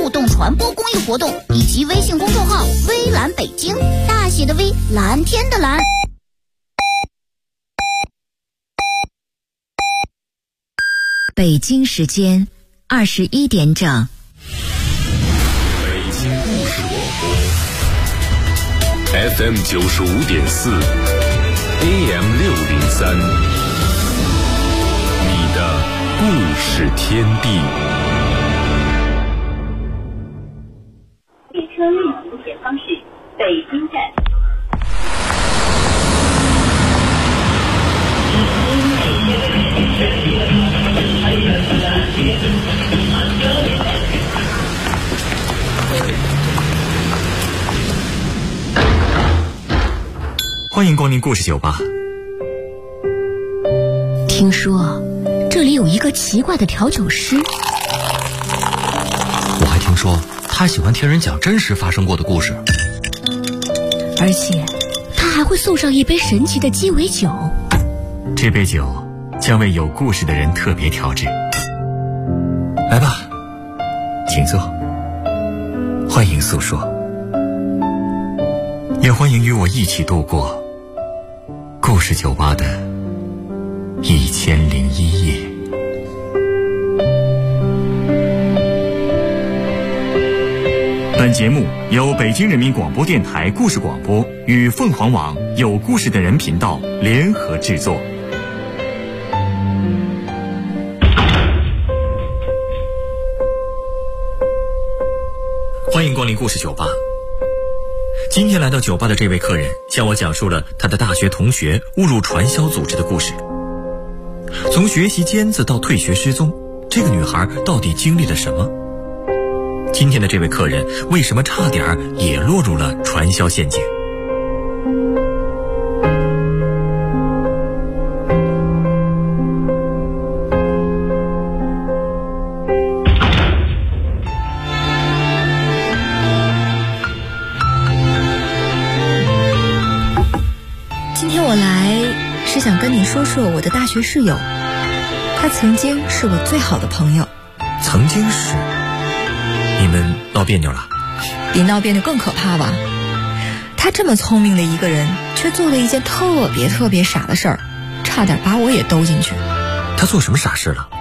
互动传播公益活动以及微信公众号微蓝北京，大写的微，蓝天的蓝。 北京时间21点整。 北京故事广播 FM 95.4 AM 603，你的故事天地。 列车运行前方是北京站。 欢迎光临故事酒吧。 听说这里有一个奇怪的调酒师， 我还听说他喜欢听人讲真实发生过的故事， 而且他还会送上一杯神奇的鸡尾酒。 这杯酒将为有故事的人特别调制。来吧，请坐，欢迎诉说，也欢迎与我一起度过故事酒吧的1001夜。本节目由北京人民广播电台故事广播与凤凰网有故事的人频道联合制作。欢迎光临故事酒吧。今天来到酒吧的这位客人向我讲述了他的大学同学误入传销组织的故事。从学习尖子到退学失踪，这个女孩到底经历了什么？今天的这位客人为什么差点也落入了传销陷阱？ 今天我来是想跟你说说我的大学室友，他曾经是我最好的朋友。 曾经是？你们闹别扭了？ 比闹别扭更可怕吧。他这么聪明的一个人，却做了一件特别傻的事儿，差点把我也兜进去。 他做什么傻事了？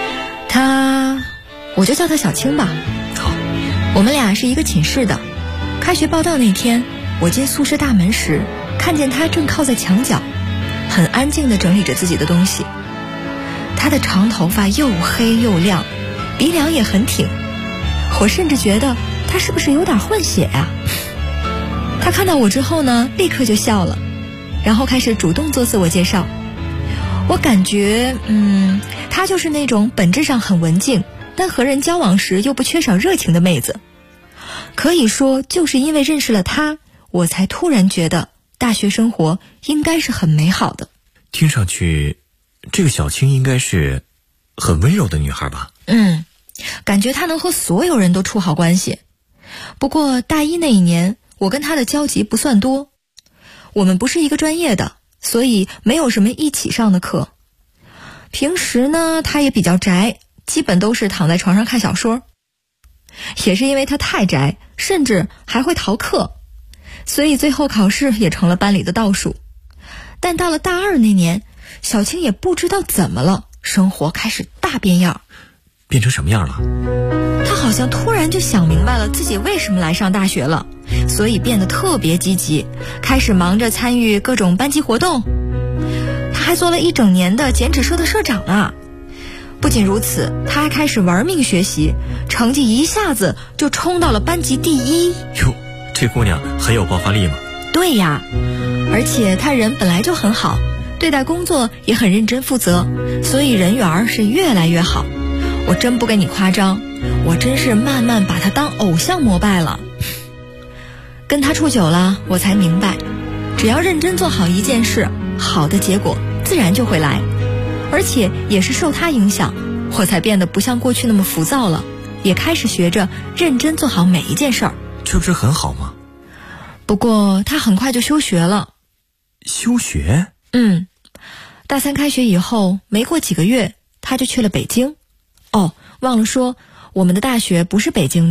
我就叫他小青吧。 好。 我们俩是一个寝室的。开学报到那天，我进宿舍大门时，看见他正靠在墙角，很安静地整理着自己的东西。他的长头发又黑又亮，鼻梁也很挺，我甚至觉得他是不是有点混血啊？他看到我之后呢，立刻就笑了，然后开始主动做自我介绍。我感觉他就是那种本质上很文静，但和人交往时又不缺少热情的妹子。可以说就是因为认识了他，我才突然觉得大学生活应该是很美好的。 听上去这个小青应该是很温柔的女孩吧？ 感觉她能和所有人都处好关系。不过大一那一年，我跟她的交集不算多，我们不是一个专业的，所以没有什么一起上的课。平时呢，她也比较宅，基本都是躺在床上看小说。也是因为她太宅，甚至还会逃课，所以最后考试也成了班里的倒数。但到了大二那年，小青也不知道怎么了，生活开始大变样。 变成什么样了？ 她好像突然就想明白了自己为什么来上大学了，所以变得特别积极，开始忙着参与各种班级活动。她还做了1整年的剪纸社的社长呢。不仅如此，她还开始玩命学习，成绩一下子就冲到了班级第1。 哟，这姑娘很有爆发力吗？ 对呀，而且她人本来就很好，对待工作也很认真负责，所以人缘是越来越好。我真不跟你夸张，我真是慢慢把她当偶像膜拜了。跟她处久了，我才明白，只要认真做好一件事，好的结果自然就会来。而且也是受她影响，我才变得不像过去那么浮躁了，也开始学着认真做好每一件事儿。 这不是很好吗？ 不过她很快就休学了。 休学？ 大3开学以后，没过几个月，她就去了北京。忘了说，我们的大学不是北京的，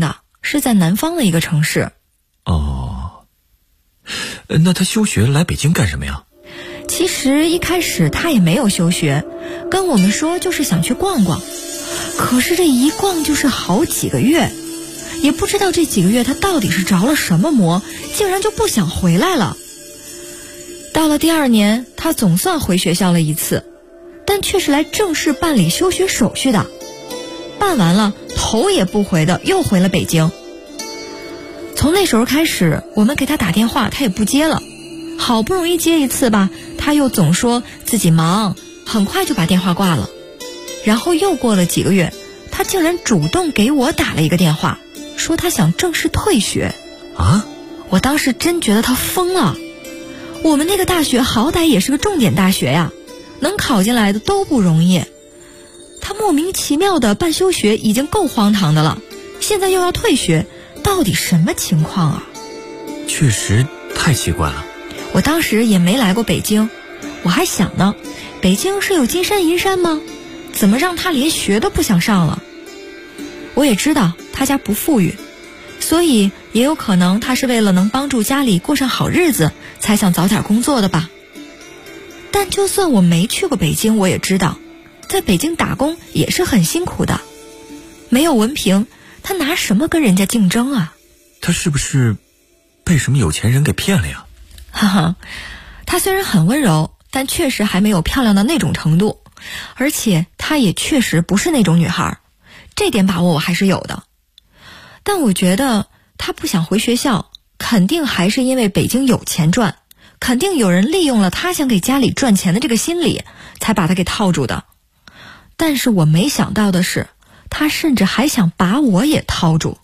是在南方的一个城市。 哦，那他休学来北京干什么呀？ 其实一开始他也没有休学，跟我们说就是想去逛逛。可是这一逛就是好几个月，也不知道这几个月他到底是着了什么魔，竟然就不想回来了。到了第2年，他总算回学校了一次，但却是来正式办理休学手续的。办完了，头也不回的又回了北京。从那时候开始，我们给他打电话，他也不接了。好不容易接一次吧，他又总说自己忙，很快就把电话挂了。然后又过了几个月，他竟然主动给我打了一个电话，说他想正式退学。 啊？ 我当时真觉得他疯了。我们那个大学好歹也是个重点大学呀，能考进来的都不容易。他莫名其妙的办休学已经够荒唐的了，现在又要退学，到底什么情况啊？ 确实太奇怪了。 我当时也没来过北京，我还想呢，北京是有金山银山吗？怎么让他连学都不想上了？我也知道他家不富裕，所以也有可能他是为了能帮助家里过上好日子，才想早点工作的吧。但就算我没去过北京，我也知道，在北京打工也是很辛苦的。没有文凭，他拿什么跟人家竞争啊？ 他是不是被什么有钱人给骗了呀？ 哈哈，她虽然很温柔，但确实还没有漂亮到那种程度，而且她也确实不是那种女孩，这点把握我还是有的。但我觉得她不想回学校，肯定还是因为北京有钱赚，肯定有人利用了她想给家里赚钱的这个心理，才把她给套住的。但是我没想到的是，她甚至还想把我也套住。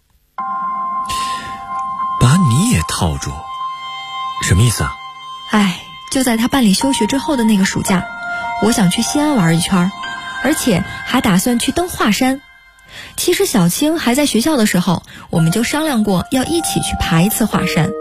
把你也套住？什么意思啊？ 就在他办理休学之后的那个暑假，我想去西安玩一圈，而且还打算去登华山。其实小青还在学校的时候，我们就商量过要一起去爬一次华山。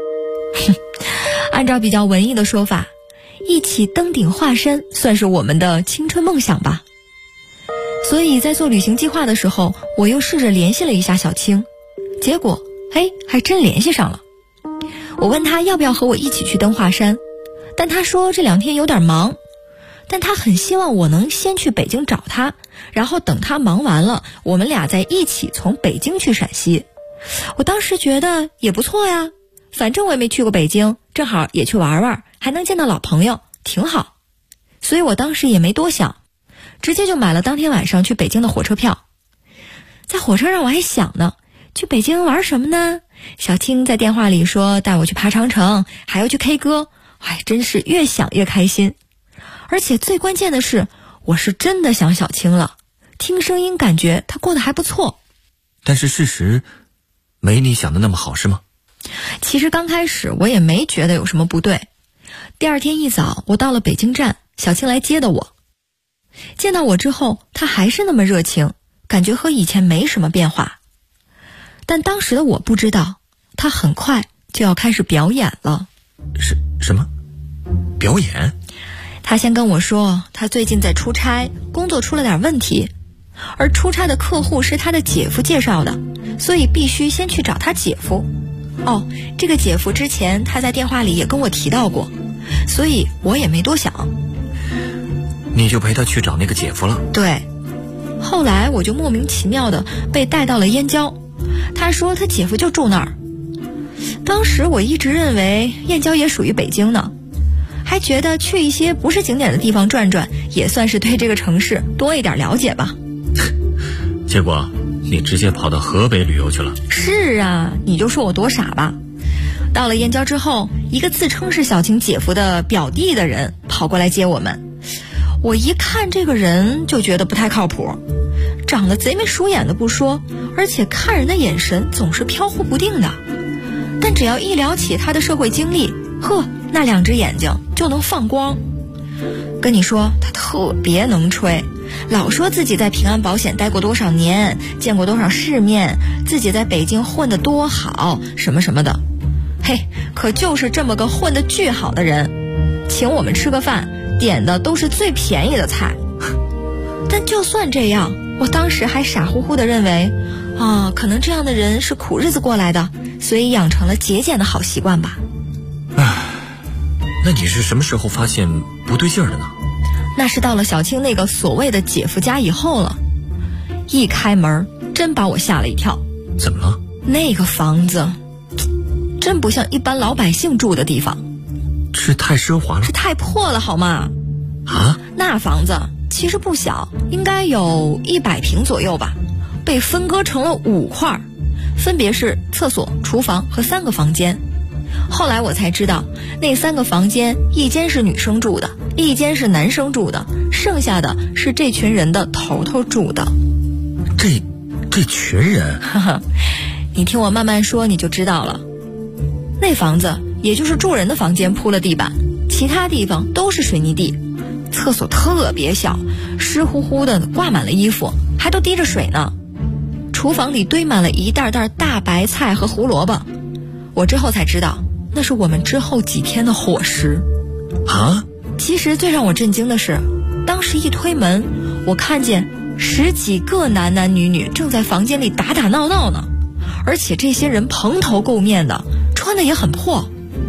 按照比较文艺的说法，一起登顶华山算是我们的青春梦想吧。所以在做旅行计划的时候，我又试着联系了一下小青，结果还真联系上了。我问他要不要和我一起去登华山，但他说这2天有点忙，但他很希望我能先去北京找他，然后等他忙完了，我们俩再一起从北京去陕西。我当时觉得也不错呀，反正我也没去过北京，正好也去玩玩，还能见到老朋友，挺好。所以我当时也没多想，直接就买了当天晚上去北京的火车票。在火车上我还想呢，去北京玩什么呢？小青在电话里说带我去爬长城，还要去 K 歌，真是越想越开心。而且最关键的是，我是真的想小青了，听声音感觉她过得还不错。 但是事实没你想的那么好，是吗？ 其实刚开始我也没觉得有什么不对。第2天一早，我到了北京站，小青来接的我。见到我之后，她还是那么热情，感觉和以前没什么变化。但当时的我不知道，她很快就要开始表演了。 什么？表演？ 她先跟我说，她最近在出差，工作出了点问题，而出差的客户是她的姐夫介绍的，所以必须先去找她姐夫。这个姐夫之前她在电话里也跟我提到过，所以我也没多想。 你就陪她去找那个姐夫了？ 对。后来我就莫名其妙的被带到了燕郊，他说他姐夫就住那儿。当时我一直认为燕郊也属于北京呢，还觉得去一些不是景点的地方转转，也算是对这个城市多一点了解吧。 结果你直接跑到河北旅游去了。 是啊，你就说我多傻吧。到了燕郊之后，一个自称是小青姐夫的表弟的人跑过来接我们。我一看这个人就觉得不太靠谱，长得贼眉鼠眼的不说，而且看人的眼神总是飘忽不定的。但只要一聊起他的社会经历，那2只眼睛就能放光。跟你说，他特别能吹，老说自己在平安保险待过多少年，见过多少世面，自己在北京混得多好，什么什么的。可就是这么个混得巨好的人，请我们吃个饭，点的都是最便宜的菜。但就算这样，我当时还傻乎乎的认为， 可能这样的人是苦日子过来的，所以养成了节俭的好习惯吧。 那你是什么时候发现不对劲儿的呢？ 那是到了小青那个所谓的姐夫家以后了。一开门真把我吓了一跳。 怎么了？ 那个房子真不像一般老百姓住的地方。 是太奢华了？ 是太破了好吗？那房子其实不小，应该有100平左右吧，被分割成了5块，分别是厕所、厨房和3个房间。后来我才知道，那3个房间，一间是女生住的，一间是男生住的，剩下的是这群人的头头住的。 这群人？ 你听我慢慢说你就知道了。那房子也就是住人的房间铺了地板，其他地方都是水泥地。厕所特别小，湿乎乎的挂满了衣服，还都滴着水呢。厨房里堆满了一袋袋大白菜和胡萝卜，我之后才知道那是我们之后几天的伙食。其实最让我震惊的是，当时一推门，我看见10几个男男女女正在房间里打打闹闹呢，而且这些人蓬头垢面的，穿的也很破。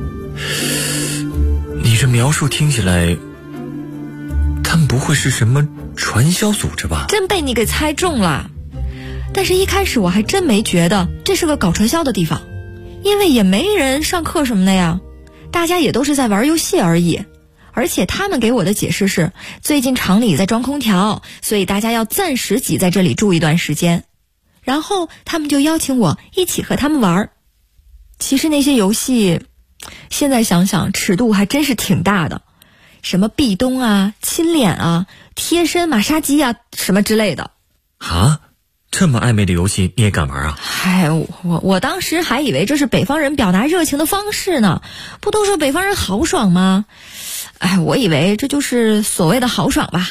你这描述听起来，他们不会是什么传销组织吧？ 真被你给猜中了。但是一开始我还真没觉得这是个搞传销的地方，因为也没人上课什么的呀，大家也都是在玩游戏而已。而且他们给我的解释是，最近厂里在装空调，所以大家要暂时挤在这里住一段时间。然后他们就邀请我一起和他们玩。其实那些游戏现在想想尺度还真是挺大的，什么壁咚啊、亲脸啊、贴身马杀鸡啊什么之类的。 这么暧昧的游戏你也敢玩啊？ 我当时还以为这是北方人表达热情的方式呢，不都说北方人豪爽吗？我以为这就是所谓的豪爽吧。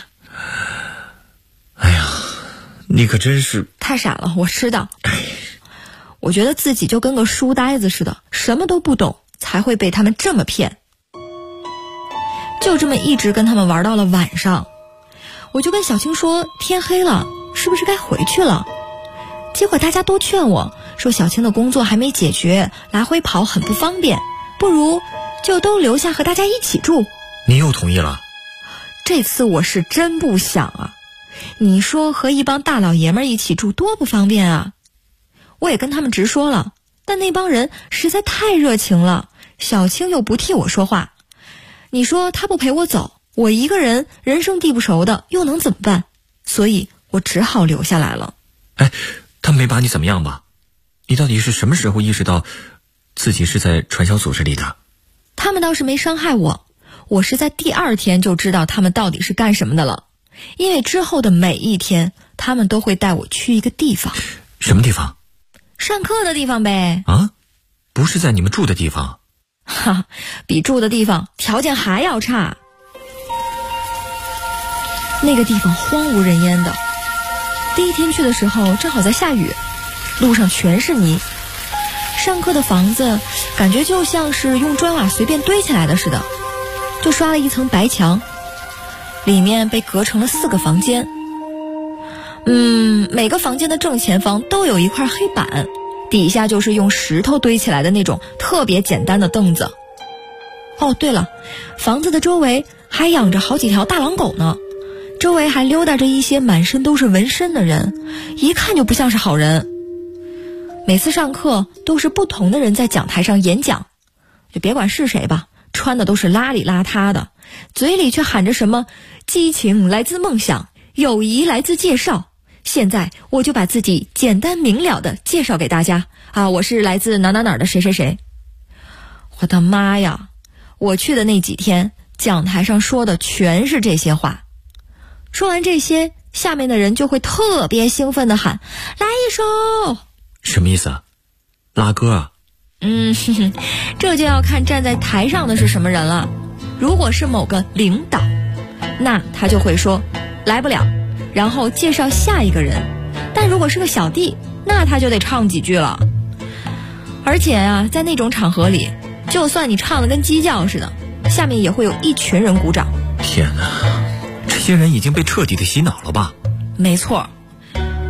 你可真是太傻了，我知道。我觉得自己就跟个书呆子似的，什么都不懂，才会被他们这么骗。就这么一直跟他们玩到了晚上，我就跟小青说天黑了，是不是该回去了？结果大家都劝我说小青的工作还没解决，来回跑很不方便，不如就都留下和大家一起住。 你又同意了？ 这次我是真不想啊，你说和一帮大老爷们一起住多不方便啊。我也跟他们直说了，但那帮人实在太热情了，小青又不替我说话。你说他不陪我走，我一个人人生地不熟的又能怎么办？所以我只好留下来了。 他没把你怎么样吧？你到底是什么时候意识到自己是在传销组织里的？ 他们倒是没伤害我，我是在第2天就知道他们到底是干什么的了。因为之后的每一天，他们都会带我去一个地方。 什么地方？ 上课的地方呗。 不是在你们住的地方？ 比住的地方条件还要差。那个地方荒无人烟的，第1天去的时候正好在下雨，路上全是泥。上课的房子感觉就像是用砖瓦随便堆起来的似的，就刷了一层白墙，里面被隔成了4个房间。每个房间的正前方都有一块黑板，底下就是用石头堆起来的那种特别简单的凳子。对了，房子的周围还养着好几条大狼狗呢，周围还溜达着一些满身都是纹身的人，一看就不像是好人。每次上课都是不同的人在讲台上演讲，就别管是谁吧，穿的都是邋里邋遢的，嘴里却喊着什么激情来自梦想，友谊来自介绍。现在我就把自己简单明了的介绍给大家我是来自哪的谁谁谁。我的妈呀，我去的那几天讲台上说的全是这些话。说完这些，下面的人就会特别兴奋地喊来一首。 什么意思啊？拉歌啊？ 这就要看站在台上的是什么人了。如果是某个领导，那他就会说来不了，然后介绍下一个人。但如果是个小弟，那他就得唱几句了。而且在那种场合里，就算你唱得跟鸡叫似的，下面也会有一群人鼓掌。 天哪，这些人已经被彻底的洗脑了吧？ 没错，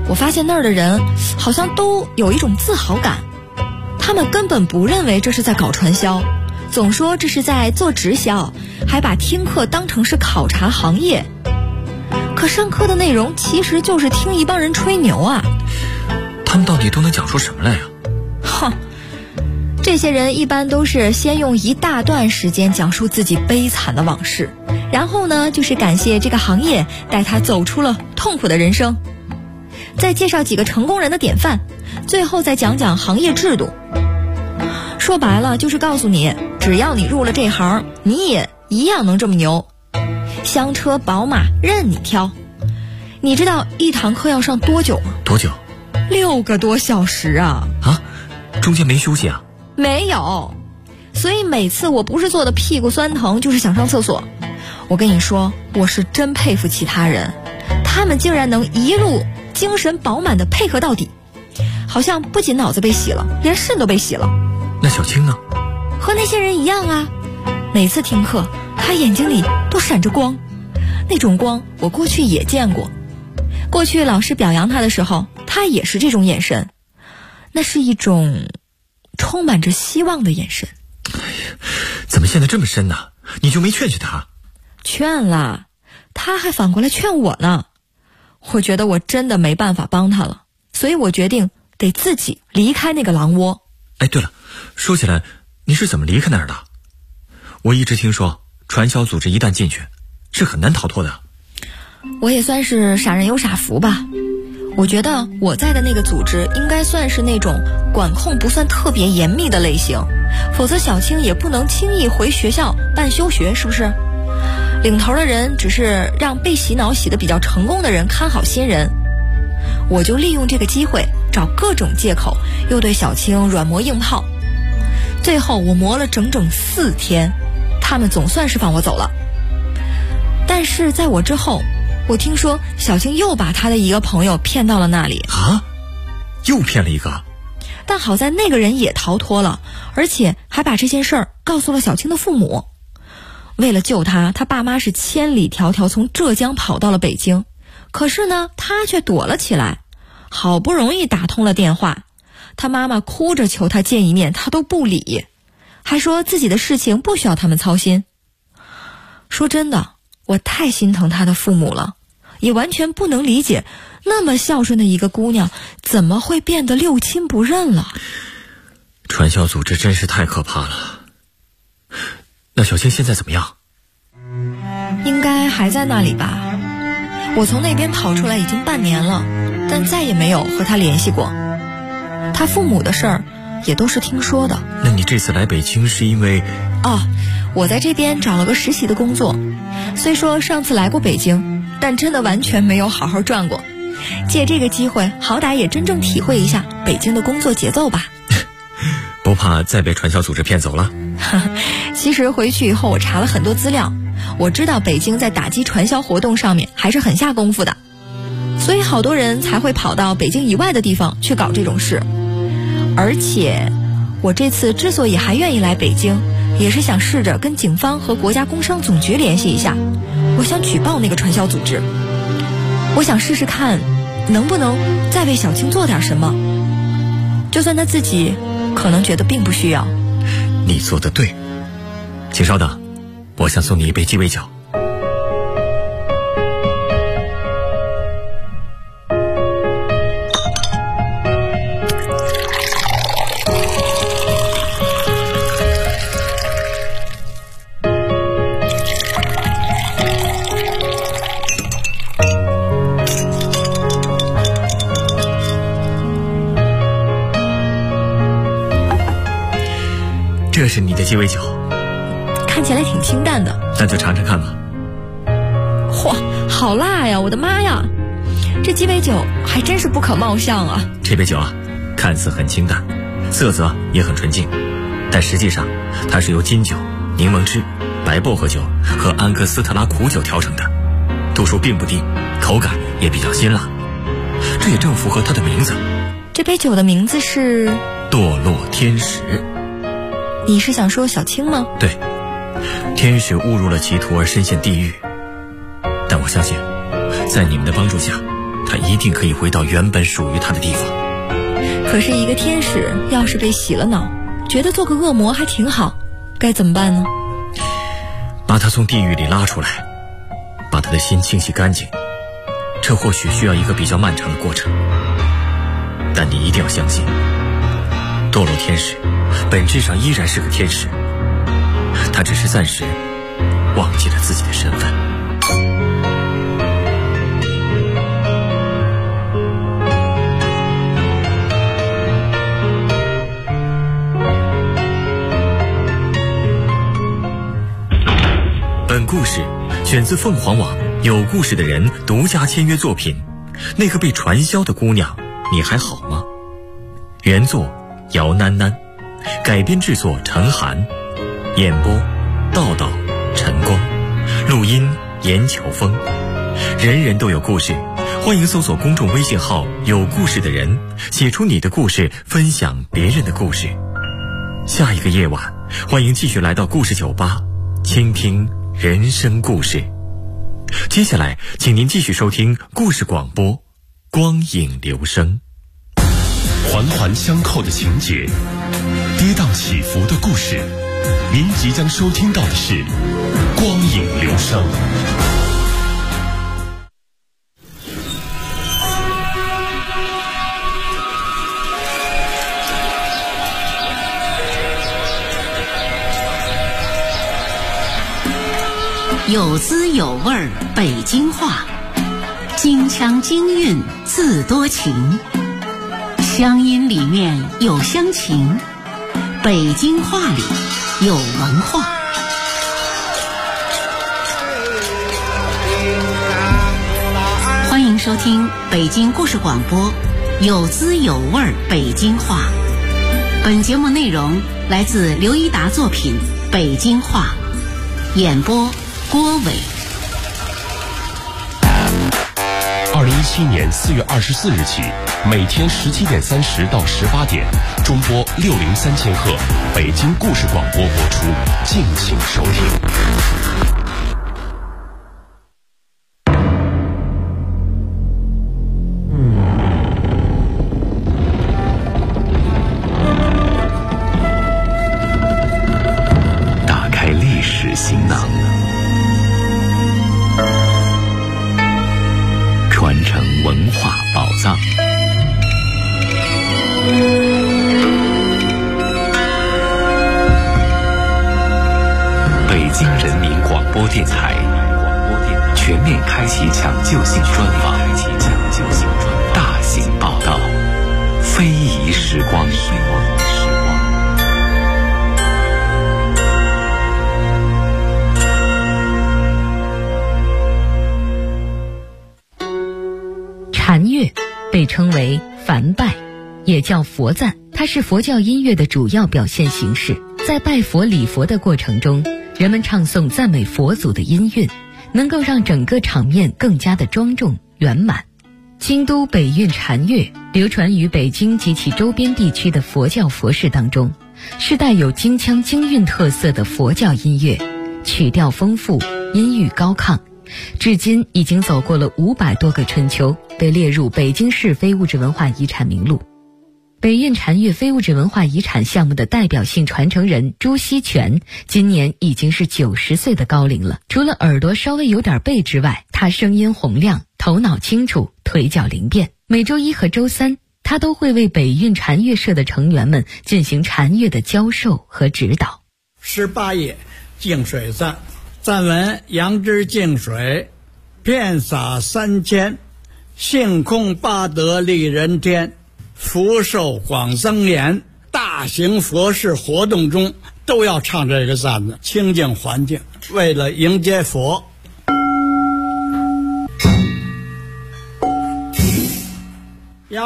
我发现那儿的人好像都有一种自豪感，他们根本不认为这是在搞传销，总说这是在做直销，还把听课当成是考察行业。可上课的内容其实就是听一帮人吹牛啊。 他们到底都能讲出什么来呀？ 哼，这些人一般都是先用一大段时间讲述自己悲惨的往事，然后呢就是感谢这个行业带他走出了痛苦的人生，再介绍几个成功人的典范，最后再讲讲行业制度。说白了就是告诉你，只要你入了这行，你也一样能这么牛，香车宝马任你挑。你知道一堂课要上多久吗？ 多久 ？6个多小时啊！ 啊，中间没休息啊？ 没有，所以每次我不是坐的屁股酸疼，就是想上厕所。我跟你说，我是真佩服其他人，他们竟然能一路精神饱满地配合到底，好像不仅脑子被洗了，连肾都被洗了。 那小青呢？ 和那些人一样啊，每次听课他眼睛里都闪着光，那种光我过去也见过。过去老师表扬他的时候，他也是这种眼神，那是一种充满着希望的眼神。 哎呀，怎么陷得这么深呢？你就没劝劝他？ 劝了，他还反过来劝我呢。我觉得我真的没办法帮他了，所以我决定得自己离开那个狼窝。 哎，对了，说起来，你是怎么离开那儿的？我一直听说传销组织一旦进去是很难逃脱的。 我也算是傻人有傻福吧。我觉得我在的那个组织应该算是那种管控不算特别严密的类型，否则小青也不能轻易回学校办休学，是不是？领头的人只是让被洗脑洗得比较成功的人看好新人，我就利用这个机会找各种借口，又对小青软磨硬泡。最后我磨了整整4天，他们总算是放我走了。但是在我之后，我听说小青又把他的一个朋友骗到了那里。 啊？又骗了一个？ 但好在那个人也逃脱了，而且还把这件事儿告诉了小青的父母。为了救他，他爸妈是千里迢迢从浙江跑到了北京，可是呢他却躲了起来。好不容易打通了电话，他妈妈哭着求他见一面，他都不理，还说自己的事情不需要他们操心。说真的，我太心疼他的父母了，也完全不能理解那么孝顺的一个姑娘怎么会变得六亲不认了。 传销组织真是太可怕了。那小青现在怎么样？ 应该还在那里吧。我从那边跑出来已经半年了，但再也没有和他联系过。他父母的事儿也都是听说的。 那你这次来北京是因为…… 我在这边找了个实习的工作，虽说上次来过北京，但真的完全没有好好转过。借这个机会，好歹也真正体会一下北京的工作节奏吧。 不怕再被传销组织骗走了？ 其实回去以后我查了很多资料，我知道北京在打击传销活动上面还是很下功夫的，所以好多人才会跑到北京以外的地方去搞这种事。而且我这次之所以还愿意来北京，也是想试着跟警方和国家工商总局联系一下，我想举报那个传销组织，我想试试看能不能再为小青做点什么，就算他自己可能觉得并不需要。 你做得对，请稍等，我想送你一杯鸡尾酒。这是你的鸡尾酒， 看起来挺清淡的， 那就尝尝看吧。 嚯，好辣呀！我的妈呀，这鸡尾酒还真是不可貌相啊！ 这杯酒啊，看似很清淡，色泽也很纯净，但实际上它是由金酒、柠檬汁、白薄荷酒和安格斯特拉苦酒调成的，度数并不低，口感也比较辛辣，这也正符合它的名字。 这杯酒的名字是堕落天使。 你是想说小青吗？ 对，天使误入了歧途而深陷地狱，但我相信在你们的帮助下， 他一定可以回到原本属于他的地方。 可是一个天使要是被洗了脑，觉得做个恶魔还挺好，该怎么办呢？ 把他从地狱里拉出来，把他的心清洗干净，这或许需要一个比较漫长的过程。但你一定要相信，堕落天使本质上依然是个天使，他只是暂时忘记了自己的身份。本故事选自凤凰网有故事的人独家签约作品《那个被传销的姑娘，你还好吗》。原作姚囡囡，改编制作陈寒，演播道道、陈光，录音严乔峰。人人都有故事，欢迎搜索公众微信号有故事的人，写出你的故事，分享别人的故事。下一个夜晚，欢迎继续来到故事酒吧，倾听人生故事。接下来请您继续收听故事广播，光影留声。 环环相扣的情节，跌宕起伏的故事，您即将收听到的是光影留声。 有滋有味儿北京话，京腔京韵自多情，乡音里面有乡情，北京话里有文化。欢迎收听北京故事广播有滋有味儿北京话。本节目内容来自刘一达作品《北京话》，演播郭伟。 2017年4月24日起，每天17点30到18点，中波603千赫，北京故事广播播出，敬请收听。 打开历史行囊，传承文化宝藏。北京人民广播电台全面开启抢救性专访，大型报道，非遗时光。 禅乐被称为梵拜，也叫佛赞，它是佛教音乐的主要表现形式。在拜佛礼佛的过程中，人们唱诵赞美佛祖的音韵，能够让整个场面更加的庄重圆满。京都北韵禅乐流传于北京及其周边地区的佛教佛事当中，是带有京腔京韵特色的佛教音乐，曲调丰富，音域高亢，至今已经走过了500多个春秋，被列入北京市非物质文化遗产名录。北韵禅乐非物质文化遗产项目的代表性传承人朱锡全，今年已经是90岁的高龄了。除了耳朵稍微有点背之外，他声音洪亮，头脑清楚，腿脚灵便。每周1和周3，他都会为北韵禅乐社的成员们进行禅乐的教授和指导。 18页净水赞，赞文：杨枝净水，遍洒3千，性空八德利人天，福寿广增延。大型佛事活动中都要唱这个赞子，清净环境，为了迎接佛。呀！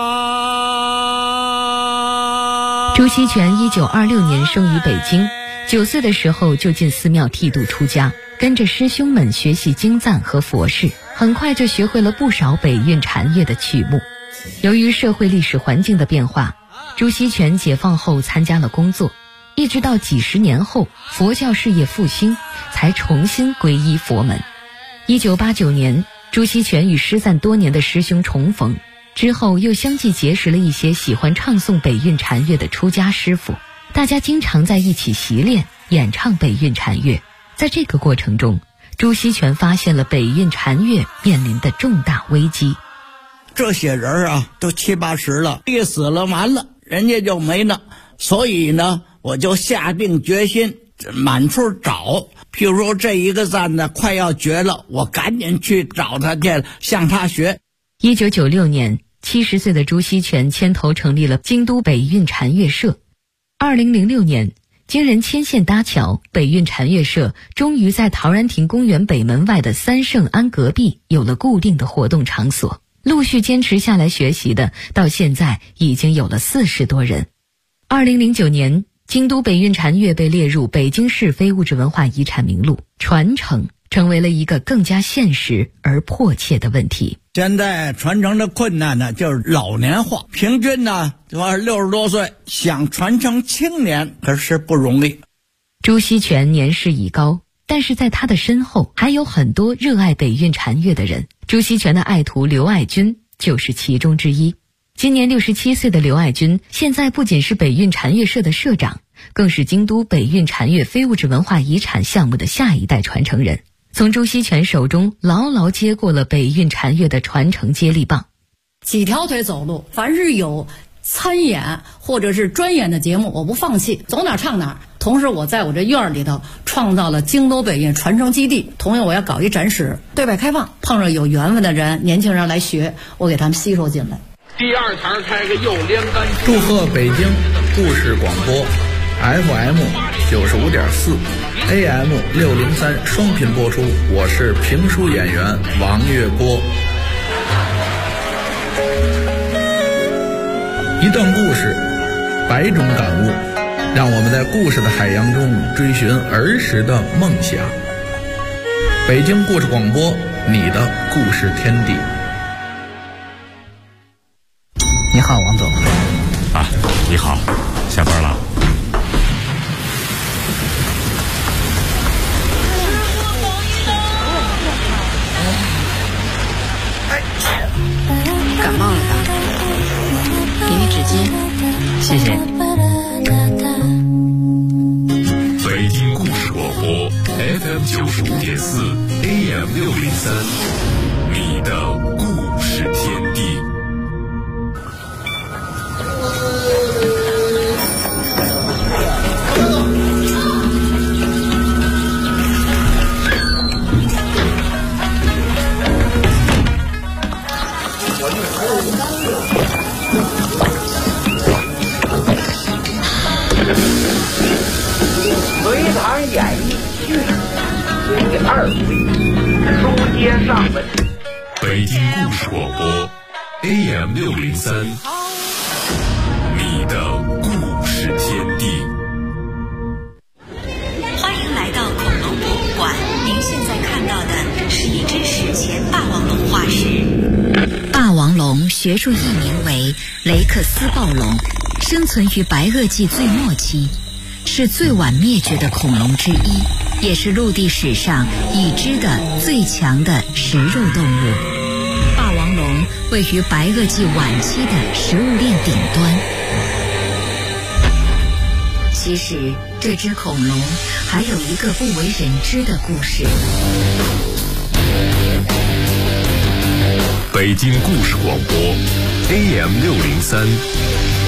朱锡全1926年生于北京，9岁的时候就进寺庙剃度出家，跟着师兄们学习经赞和佛事，很快就学会了不少北韵禅乐的曲目。由于社会历史环境的变化，朱锡全解放后参加了工作，一直到几十年后佛教事业复兴，才重新皈依佛门。1989年， 朱锡全与失散多年的师兄重逢之后，又相继结识了一些喜欢唱诵北韵禅乐的出家师傅，大家经常在一起习练演唱北韵禅乐。在这个过程中，朱锡全发现了北韵禅乐面临的重大危机。 这些人啊，都70、80了，一死了完了，人家就没了。所以呢，我就下定决心满处找。譬如说这一个赞呢快要绝了，我赶紧去找他去，向他学。 1996年，70岁的朱锡全牵头成立了京都北韵禅乐社。2006年，经人牵线搭桥，北韵禅乐社终于在陶然亭公园北门外的三圣庵隔壁有了固定的活动场所。陆续坚持下来学习的，到现在已经有了40多人。2009年，京都北韵禅乐被列入北京市非物质文化遗产名录，传承成为了一个更加现实而迫切的问题。 现在传承的困难呢，就是老年化，平均呢60多岁，想传承青年可是不容易。 朱锡全年事已高，但是在他的身后还有很多热爱北韵禅乐的人。朱锡全的爱徒刘爱军就是其中之一。今年67岁的刘爱军，现在不仅是北韵禅乐社的社长，更是京都北韵禅乐非物质文化遗产项目的下一代传承人，从朱锡全手中牢牢接过了北韵禅乐的传承接力棒。 几条腿走路，凡是有参演或者是专演的节目，我不放弃，走哪唱哪。同时我在我这院里头创造了京都北韵传承基地，同样我要搞一展示，对外开放，碰上有缘分的人，年轻人来学，我给他们吸收进来。 第二台开个右连杆。 祝贺北京故事广播 FM 95.4 AM 603双频播出，我是评书演员王月波。一段故事，100种感悟，让我们在故事的海洋中追寻儿时的梦想。北京故事广播，你的故事天地。 你好，王总。 啊，你好，下班了。 感冒了吧？给你纸巾。 谢谢。 北京故事广播 FM 95.4 AM 603，你的故事天地。 隋唐演义续第2回，书接上文。 北京故事广播 AM 603，你的故事天地。 欢迎来到恐龙博物馆，您现在看到的是一只史前霸王龙化石。霸王龙学术译名为雷克斯暴龙，生存于白垩纪最末期，是最晚灭绝的恐龙之一，也是陆地史上已知的最强的食肉动物。霸王龙位于白垩纪晚期的食物链顶端。其实这只恐龙还有一个不为人知的故事。 北京故事广播 AM 603，